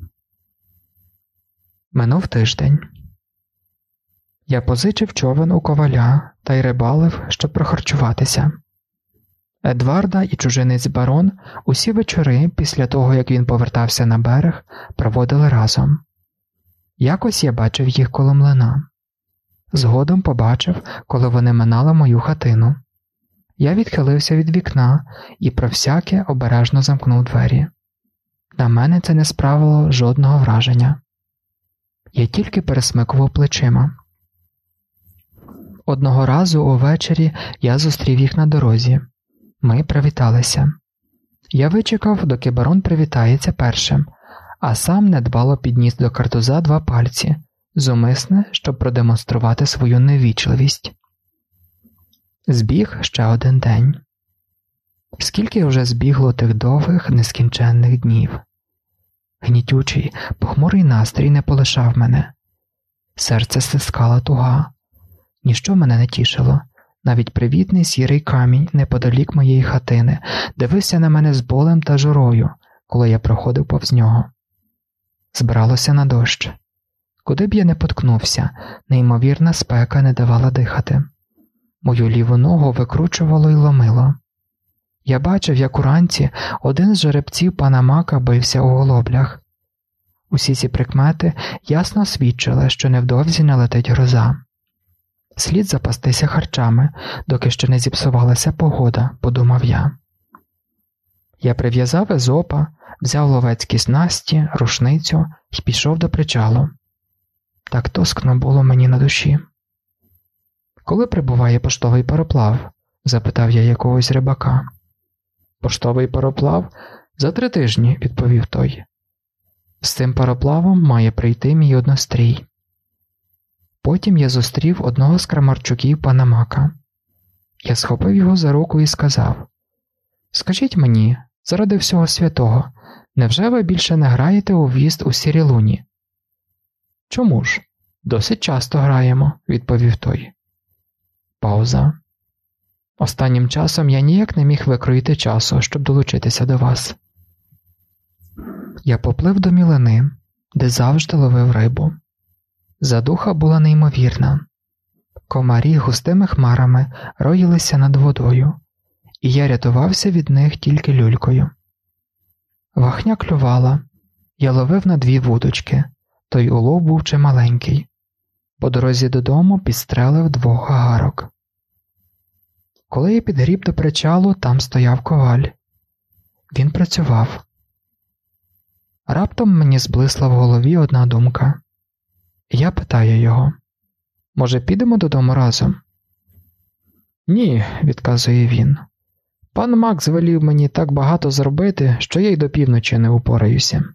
Минув тиждень. Я позичив човен у коваля та й рибалив, щоб прохарчуватися. Едварда і чужинець барон усі вечори після того, як він повертався на берег, проводили разом. Якось я бачив їх коло млина. Згодом побачив, коли вони минали мою хатину. Я відхилився від вікна і про всяке обережно замкнув двері. На мене це не справило жодного враження. Я тільки пересмикував плечима. Одного разу увечері я зустрів їх на дорозі. Ми привіталися. Я вичекав, доки барон привітається першим, а сам недбало підніс до картуза 2 пальці, зумисне, щоб продемонструвати свою неввічливість. Збіг ще один день. Скільки вже збігло тих довгих, нескінченних днів. Гнітючий, похмурий настрій не полишав мене. Серце стискала туга. Ніщо мене не тішило. Навіть привітний сірий камінь неподалік моєї хатини дивився на мене з болем та журою, коли я проходив повз нього. Збиралося на дощ. Куди б я не поткнувся, неймовірна спека не давала дихати. Мою ліву ногу викручувало й ломило. Я бачив, як уранці один з жеребців пана Мака бився у голоблях. Усі ці прикмети ясно свідчили, що невдовзі налетить гроза. Слід запастися харчами, доки ще не зіпсувалася погода, подумав я. Я прив'язав Езопа, взяв ловецькі снасті, рушницю і пішов до причалу. Так тоскно було мені на душі. «Коли прибуває поштовий пароплав?» – запитав я якогось рибака. «Поштовий пароплав? За 3 тижні», – відповів той. «З цим пароплавом має прийти мій однострій». Потім я зустрів одного з крамарчуків пана Мака. Я схопив його за руку і сказав: «Скажіть мені, заради всього святого, невже ви більше не граєте у віст у Сірій Луні?» «Чому ж? Досить часто граємо», – відповів той. Пауза. «Останнім часом я ніяк не міг викроїти часу, щоб долучитися до вас». Я поплив до мілини, де завжди ловив рибу. Задуха була неймовірна. Комарі густими хмарами роїлися над водою, і я рятувався від них тільки люлькою. Вахня клювала, я ловив на 2 вудочки, той улов був чималенький. По дорозі додому підстрелив 2 гагарок. Коли я підгріб до причалу, там стояв коваль. Він працював. Раптом мені зблисла в голові одна думка. Я питаю його: «Може, підемо додому разом?» «Ні», – відказує він. «Пан Мак звелів мені так багато зробити, що я й до півночі не упораюся».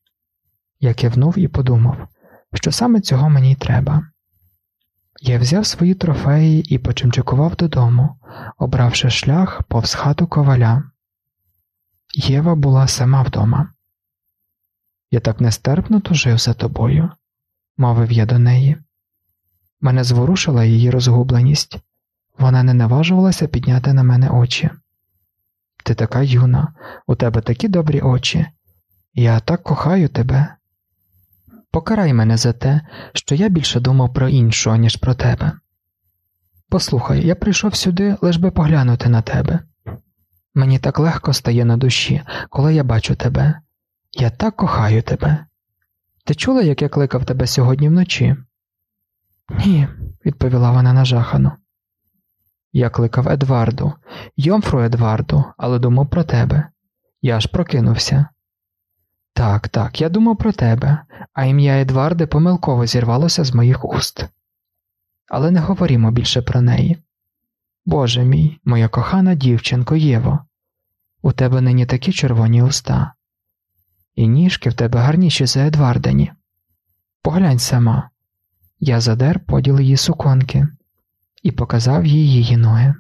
Я кивнув і подумав, що саме цього мені й треба. Я взяв свої трофеї і почимчикував додому, обравши шлях повз хату коваля. Єва була сама вдома. «Я так нестерпно тужив за тобою», – мовив я до неї. Мене зворушила її розгубленість. Вона не наважувалася підняти на мене очі. «Ти така юна, у тебе такі добрі очі. Я так кохаю тебе. Покарай мене за те, що я більше думав про іншого, ніж про тебе. Послухай, я прийшов сюди, лиш би поглянути на тебе. Мені так легко стає на душі, коли я бачу тебе. Я так кохаю тебе. Ти чула, як я кликав тебе сьогодні вночі?» «Ні», – відповіла вона нажахано. «Я кликав Едварду, Йомфру Едварду, але думав про тебе. Я аж прокинувся». Так, я думав про тебе, а ім'я Едварди помилково зірвалося з моїх уст. Але не говоримо більше про неї. Боже мій, моя кохана дівчинко Єво, у тебе нині такі червоні уста. І ніжки в тебе гарніші за Едвардині. Поглянь сама». Я задер поділ її суконки і показав їй її ноги.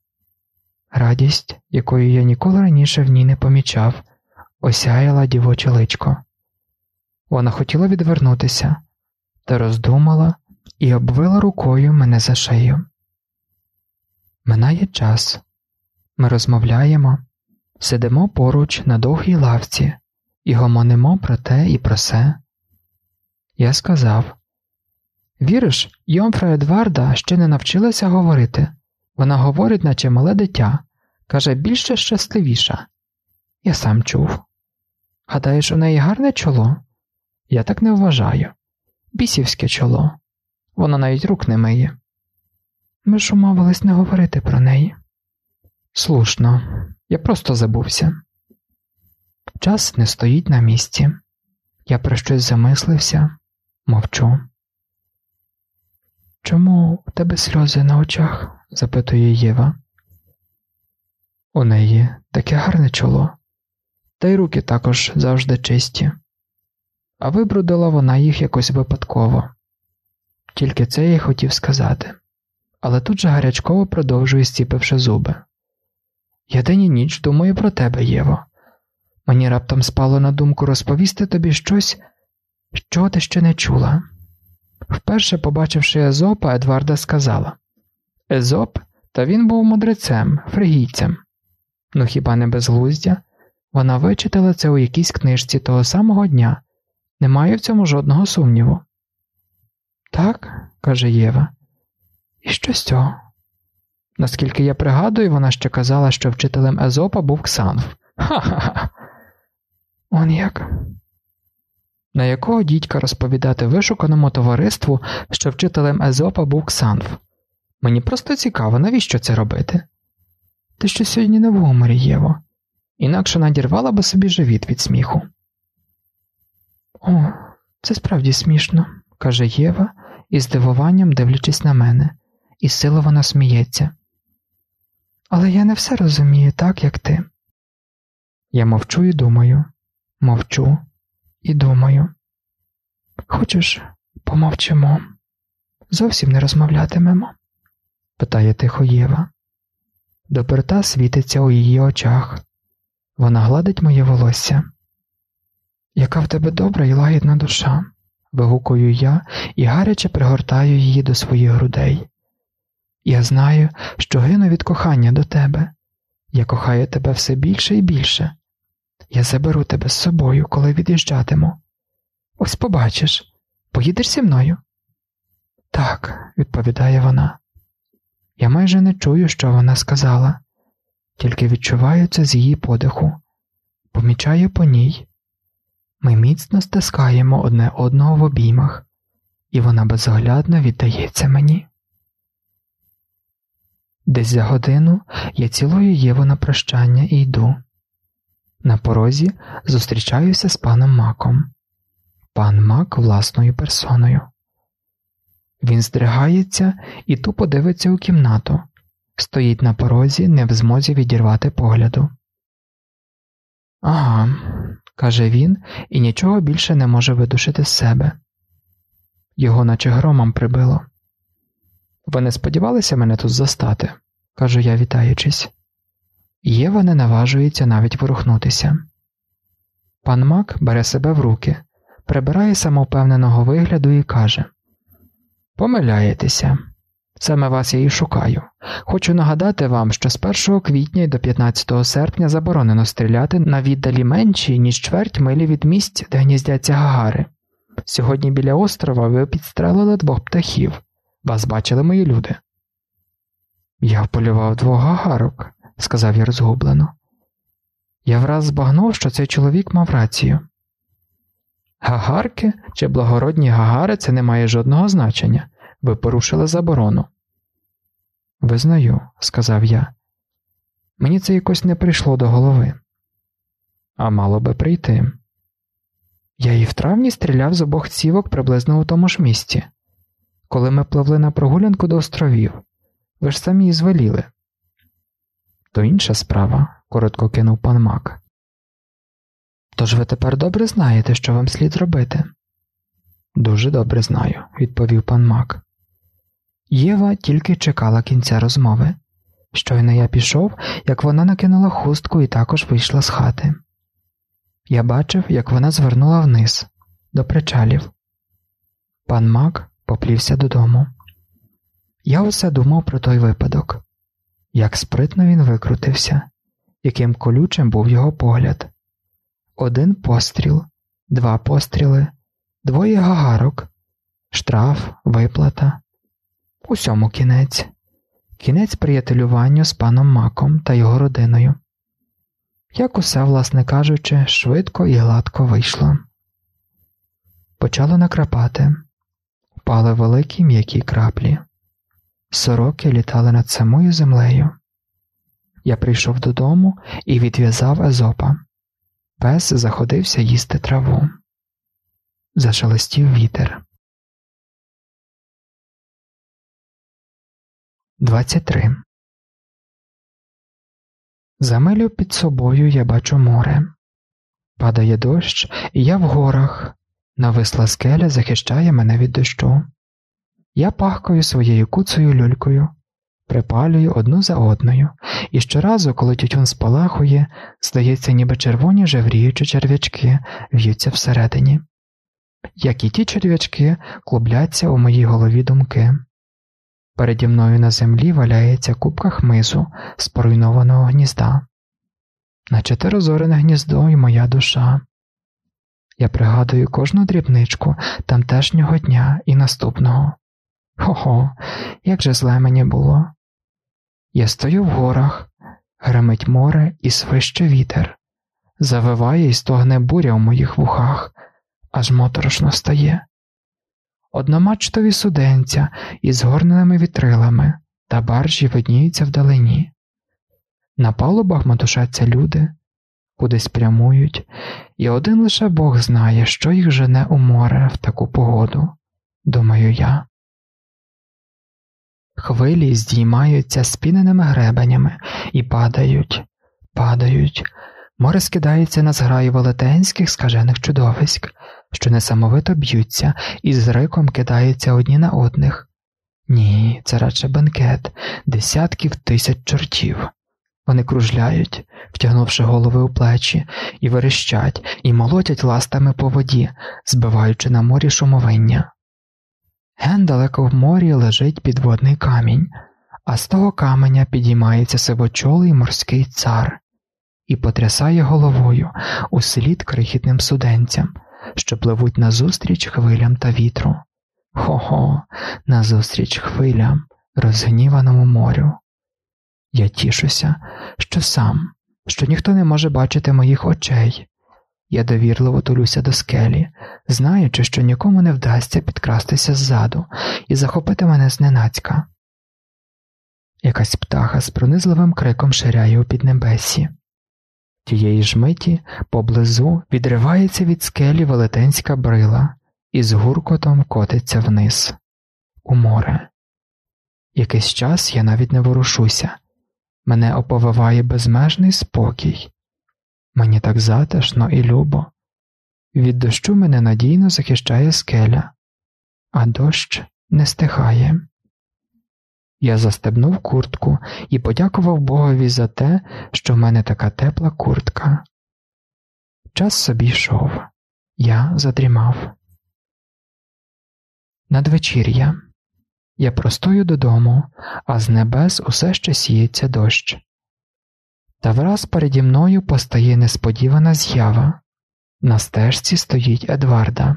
Радість, якої я ніколи раніше в ній не помічав, осяяла дівоче личко. Вона хотіла відвернутися, та роздумала і обвила рукою мене за шию. Минає час. Ми розмовляємо, сидимо поруч на довгій лавці і гомонимо про те і про се. Я сказав: «Віриш, Йомфра Едварда ще не навчилася говорити. Вона говорить, наче мале дитя, каже, більше щасливіша». Я сам чув. «Гадаєш, у неї гарне чоло?» Я так не вважаю. Бісівське чоло. Вона навіть рук не миє. Ми ж умовились не говорити про неї. Слушно, я просто забувся. Час не стоїть на місці. Я про щось замислився, мовчу. «Чому у тебе сльози на очах?» – запитує Єва. У неї таке гарне чоло, та й руки також завжди чисті. А вибрудила вона їх якось випадково. Тільки це я й хотів сказати. Але тут же гарячково продовжує, стіпивши зуби. Я день і ніч думаю про тебе, Єво. Мені раптом спало на думку розповісти тобі щось, що ти ще не чула. Вперше, побачивши Езопа, Едварда сказала: Езоп? Та він був мудрецем, фригійцем. Ну хіба не безглуздя? Вона вичитала це у якійсь книжці того самого дня. Немає в цьому жодного сумніву. Так, каже Єва. І що з цього? Наскільки я пригадую, вона ще казала, що вчителем Езопа був Ксанф. Ха-ха-ха. Он як? На якого дідька розповідати вишуканому товариству, що вчителем Езопа був Ксанф? Мені просто цікаво, навіщо це робити? Ти ще сьогодні не в гуморі, Єво. Інакше надірвала би собі живіт від сміху. О, це справді смішно, каже Єва, із здивуванням дивлячись на мене, і силу вона сміється. Але я не все розумію так, як ти. Я мовчу і думаю, мовчу і думаю. Хочеш, помовчимо? Зовсім не розмовлятимемо? Питає тихо Єва. Доброта світиться у її очах. Вона гладить моє волосся. Яка в тебе добра і лагідна душа, вигукую я і гаряче пригортаю її до своїх грудей. Я знаю, що гину від кохання до тебе. Я кохаю тебе все більше і більше. Я заберу тебе з собою, коли від'їжджатиму. Ось побачиш. Поїдеш зі мною? Так, відповідає вона. Я майже не чую, що вона сказала, тільки відчуваю це з її подиху. Помічаю по ній. Ми міцно стискаємо одне одного в обіймах, і вона безоглядно віддається мені. Десь за годину я цілую Єву на прощання і йду. На порозі зустрічаюся з паном Маком. Пан Мак власною персоною. Він здригається і тупо дивиться у кімнату. Стоїть на порозі, не в змозі відірвати погляду. «Ага», – каже він, і нічого більше не може видушити з себе. Його наче громом прибило. «Ви не сподівалися мене тут застати?» – кажу я, вітаючись. Єва не наважується навіть ворухнутися. Пан Мак бере себе в руки, прибирає самовпевненого вигляду і каже: «Помиляєтеся. Саме вас я і шукаю. Хочу нагадати вам, що з 1 квітня і до 15 серпня заборонено стріляти на віддалі менші, ніж чверть милі від місць, де гніздяться гагари. Сьогодні біля острова ви підстрелили 2 птахів. Вас бачили мої люди». «Я вполював 2 гагарок», – сказав я розгублено. Я враз збагнув, що цей чоловік мав рацію. «Гагарки чи благородні гагари – це не має жодного значення. Ви порушили заборону». «Визнаю», – сказав я. Мені це якось не прийшло до голови. А мало би прийти. Я і в травні стріляв з обох цівок приблизно у тому ж місці. Коли ми пливли на прогулянку до островів. Ви ж самі і звеліли. То інша справа, коротко кинув пан Мак. Тож ви тепер добре знаєте, що вам слід робити? Дуже добре знаю, відповів пан Мак. Єва тільки чекала кінця розмови. Щойно я пішов, як вона накинула хустку і також вийшла з хати. Я бачив, як вона звернула вниз, до причалів. Пан Мак поплівся додому. Я усе думав про той випадок. Як спритно він викрутився, яким колючим був його погляд. 1 постріл, 2 постріли, 2 гагарок, штраф, виплата. Усьому кінець. Кінець приятелюванню з паном Маком та його родиною. Як усе, власне кажучи, швидко і гладко вийшло. Почало накрапати. Впали великі м'які краплі. Сороки літали над самою землею. Я прийшов додому і відв'язав Езопа. Пес заходився їсти траву. Зашелестів вітер. 23. За милю під собою я бачу море. Падає дощ, і я в горах. Нависла скеля захищає мене від дощу. Я пахкаю своєю куцею люлькою. припалюю одну за одною, і щоразу, коли тютюн спалахує, здається, ніби червоні жевріючі черв'ячки в'ються всередині. Як і ті черв'ячки, клубляться у моїй голові думки. Переді мною на землі валяється купка хмизу з поруйнованого гнізда. Наче те розорене гніздо і моя душа. Я пригадую кожну дрібничку тамтешнього дня і наступного. Хо-хо, як же зле мені було. Я стою в горах, гримить море і свище вітер. Завиває і стогне буря у моїх вухах, аж моторошно стає. Одномачтові суденця із згорненими вітрилами та баржі видніються вдалині. На палубах метушаться люди, кудись прямують, і один лише Бог знає, що їх жене у море в таку погоду, думаю я. Хвилі здіймаються спіненими гребенями і падають. Море скидається на зграї велетенських скажених чудовиськ, що несамовито б'ються і з риком кидаються одні на одних. Ні, це радше бенкет десятків тисяч чортів. Вони кружляють, втягнувши голови у плечі, і верещать, і молотять ластами по воді, збиваючи на морі шумовиння. Ген далеко в морі лежить підводний камінь, а з того каменя підіймається сивочолий морський цар і потрясає головою услід крихітним суденцям, що пливуть назустріч хвилям та вітру. Хо-хо, назустріч хвилям, розгніваному морю. Я тішуся, що сам, що ніхто не може бачити моїх очей. Я довірливо тулюся до скелі, знаючи, що нікому не вдасться підкрастися ззаду і захопити мене зненацька. Якась птаха з пронизливим криком ширяє у піднебесі. Тієї ж миті поблизу відривається від скелі велетенська брила і з гуркотом котиться вниз, у море. Якийсь час я навіть не ворушуся. Мене оповиває безмежний спокій. Мені так затишно і любо. Від дощу мене надійно захищає скеля, а дощ не стихає. Я застебнув куртку і подякував Богові за те, що в мене така тепла куртка. Час собі йшов. Я задрімав. Надвечір'я. Я простою додому, а з небес усе ще сіється дощ. Та враз переді мною постає несподівана з'ява. На стежці стоїть Едварда.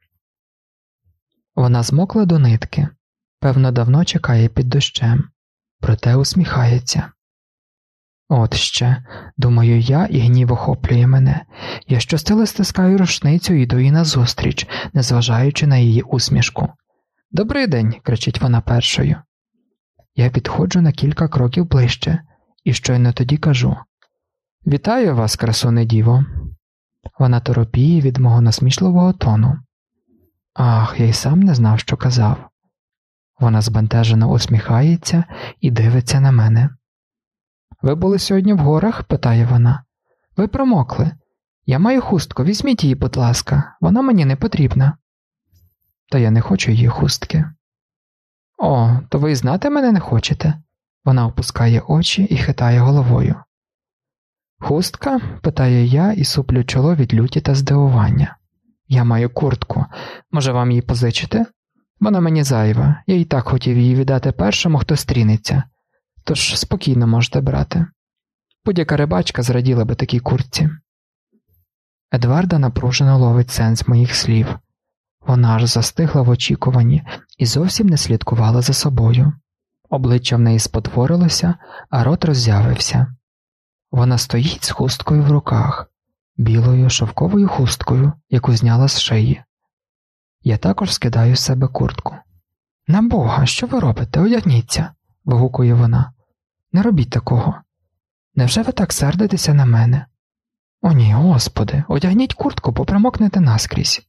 Вона змокла до нитки, певно, давно чекає під дощем, проте усміхається. От ще, думаю я, і гнів охоплює мене. Я щосили стискаю рушницю і йду їй назустріч, незважаючи на її усмішку. «Добрий день!» – кричить вона першою. Я підходжу на кілька кроків ближче і щойно тоді кажу: «Вітаю вас, красуне діво!» Вона торопіє від мого насмішливого тону. Ах, я й сам не знав, що казав. Вона збентежено усміхається і дивиться на мене. «Ви були сьогодні в горах?» – питає вона. «Ви промокли. Я маю хустку, візьміть її, будь ласка, вона мені не потрібна». Та я не хочу її хустки. «О, то ви й знати мене не хочете?» Вона опускає очі і хитає головою. «Хустка?» – питає я і суплю чоло від люті та здивування. «Я маю куртку. Може, вам її позичити? Вона мені зайва. Я і так хотів її віддати першому, хто стрінеться. Тож спокійно можете брати. Будь-яка рибачка зраділа би такій куртці». Едварда напружено ловить сенс моїх слів. Вона аж застигла в очікуванні і зовсім не слідкувала за собою. Обличчя в неї спотворилося, а рот роззявився. Вона стоїть з хусткою в руках, білою шовковою хусткою, яку зняла з шиї. Я також скидаю з себе куртку. «На Бога, що ви робите? Одягніться!» – вигукує вона. «Не робіть такого. Невже ви так сердитеся на мене? О ні, Господи, одягніть куртку, бо промокнете наскрізь».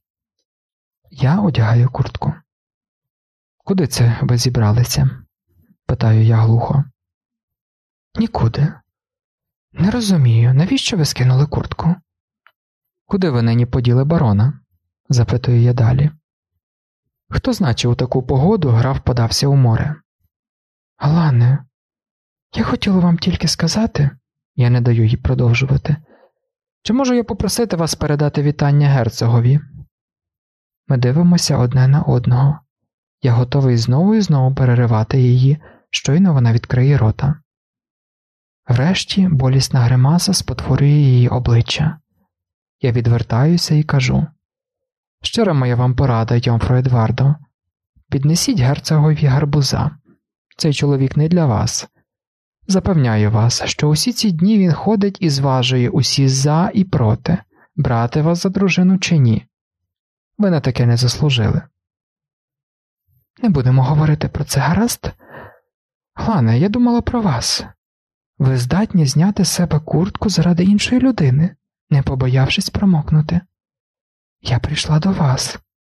Я одягаю куртку. «Куди це ви зібралися?» – питаю я глухо. «Нікуди. Не розумію, навіщо ви скинули куртку?» «Куди ви нині поділи барона?» – запитую я далі. «Хто, значить, у таку погоду граф подався у море?» «Алане, Я хотіла вам тільки сказати, я не даю їй продовжувати, чи можу я попросити вас передати вітання герцогові? Ми дивимося одне на одного. Я готовий знову і знову переривати її, щойно вона відкриє рота. Врешті болісна гримаса спотворює її обличчя. Я відвертаюся і кажу: щира моя вам порада, Йомфру Едвардо. Піднесіть герцогові гарбуза. Цей чоловік не для вас. Запевняю вас, що усі ці дні він ходить і зважує усі за і проти, брати вас за дружину чи ні. Ви на таке не заслужили. Не будемо говорити про це, гаразд? Глане, я думала про вас. Ви здатні зняти з себе куртку заради іншої людини, не побоявшись промокнути. Я прийшла до вас.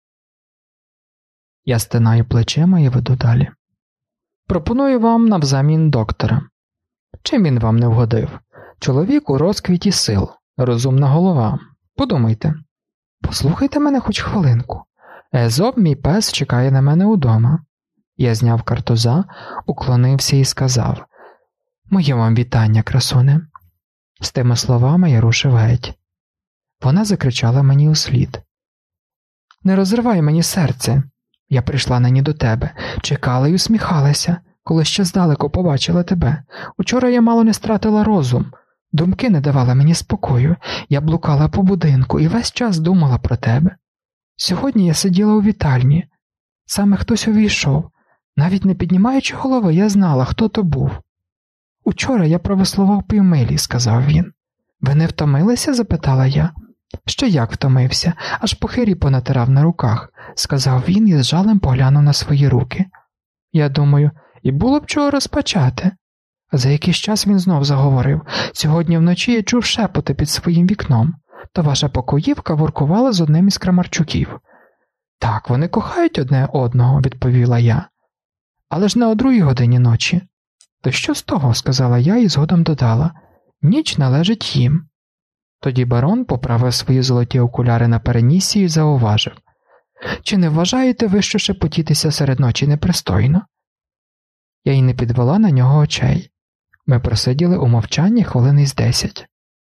Я стинаю плечима і веду далі. Пропоную вам навзамін доктора. Чим він вам не вгодив? Чоловік у розквіті сил, розумна голова. Подумайте. Послухайте мене хоч хвилинку. Езоп, мій пес, чекає на мене удома. Я зняв картуза, уклонився і сказав: моє вам вітання, красуне. З тими словами я рушив геть. Вона закричала мені услід: не розривай мені серце. Я прийшла нині до тебе, чекала й усміхалася, коли ще здалеку побачила тебе. Учора я мало не стратила розум. Думки не давали мені спокою. Я блукала по будинку і весь час думала про тебе. Сьогодні я сиділа у вітальні. Саме хтось увійшов. Навіть не піднімаючи голови, я знала, хто то був. Учора я провеслував півмилі, сказав він. Ви не втомилися? Запитала я. Що як втомився? Аж похирі понатирав на руках, сказав він і з жалем поглянув на свої руки. Я думаю, і було б чого розпачати. За якийсь час він знов заговорив: сьогодні вночі я чув шепоти під своїм вікном. То ваша покоївка воркувала з одним із Крамарчуків. Так, вони кохають одне одного, відповіла я. Але ж не о 2 годині ночі. То що з того, сказала я і згодом додала: ніч належить їм. Тоді барон поправив свої золоті окуляри на перенісі і зауважив: чи не вважаєте ви, що шепотітися серед ночі непристойно? Я й не підвела на нього очей. Ми просиділи у мовчанні хвилин із 10.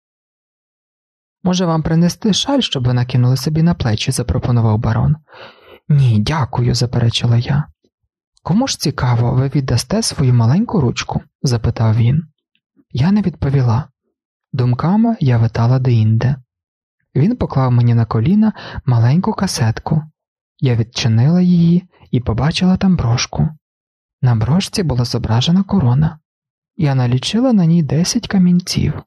Може, вам принести шаль, щоб ви накинули собі на плечі, запропонував барон. Ні, дякую, заперечила я. Кому ж цікаво, ви віддасте свою маленьку ручку? Запитав він. Я не відповіла. Думками я витала деінде. Він поклав мені на коліна маленьку касетку. Я відчинила її і побачила там брошку. На брошці була зображена корона. Я налічила на ній 10 камінців.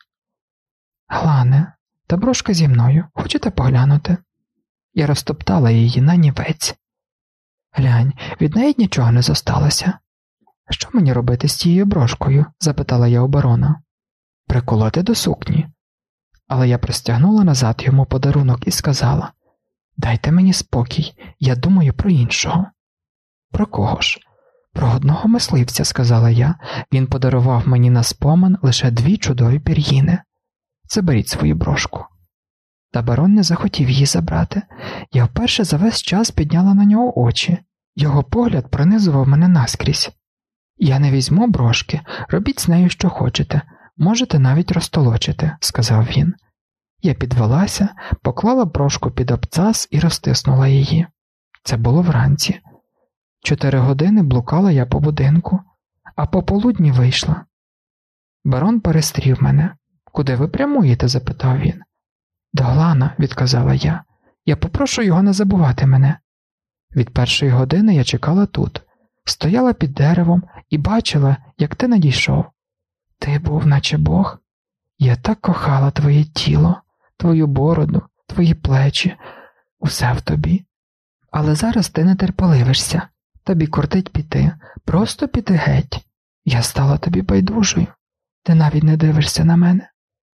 Глане, та брошка зі мною, хочете поглянути? Я розтоптала її на нівець. Глянь, від неї нічого не зосталося. Що мені робити з тією брошкою? Запитала я у барона. Приколоти до сукні. Але я простягнула назад йому подарунок і сказала: дайте мені спокій, я думаю про іншого. Про кого ж? Про одного мисливця, сказала я. Він подарував мені на спомин лише 2 чудові пір'їни. Заберіть свою брошку. Та барон не захотів її забрати. Я вперше за весь час підняла на нього очі. Його погляд пронизував мене наскрізь. Я не візьму брошки, робіть з нею що хочете, можете навіть розтолочити, сказав він. Я підвелася, поклала брошку під обцас і розтиснула її. Це було вранці. 4 години блукала я по будинку, а пополудні вийшла. Барон перестрів мене. Куди ви прямуєте? Запитав він. До Глана, відказала я. Я попрошу його не забувати мене. Від 1 години я чекала тут. Стояла під деревом і бачила, як ти надійшов. Ти був наче Бог. Я так кохала твоє тіло, твою бороду, твої плечі, усе в тобі. Але зараз ти не терпеливишся. Тобі кортить піти, просто піти геть. Я стала тобі байдужою. Ти навіть не дивишся на мене.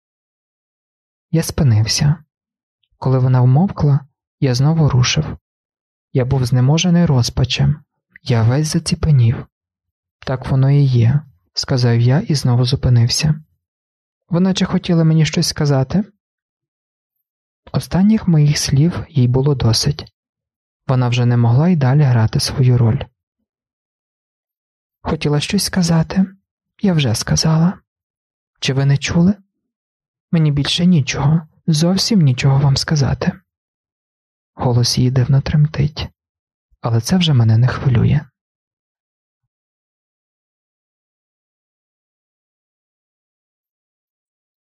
Я спинився. Коли вона вмовкла, я знову рушив. Я був знеможений розпачем. Я весь заціпенів. Так воно і є, сказав я і знову зупинився. Вона чи хотіла мені щось сказати? Останніх моїх слів їй було досить. Вона вже не могла й далі грати свою роль. Хотіла щось сказати? Я вже сказала. Чи ви не чули? Мені більше нічого, зовсім нічого вам сказати. Голос її дивно тремтить, але це вже мене не хвилює.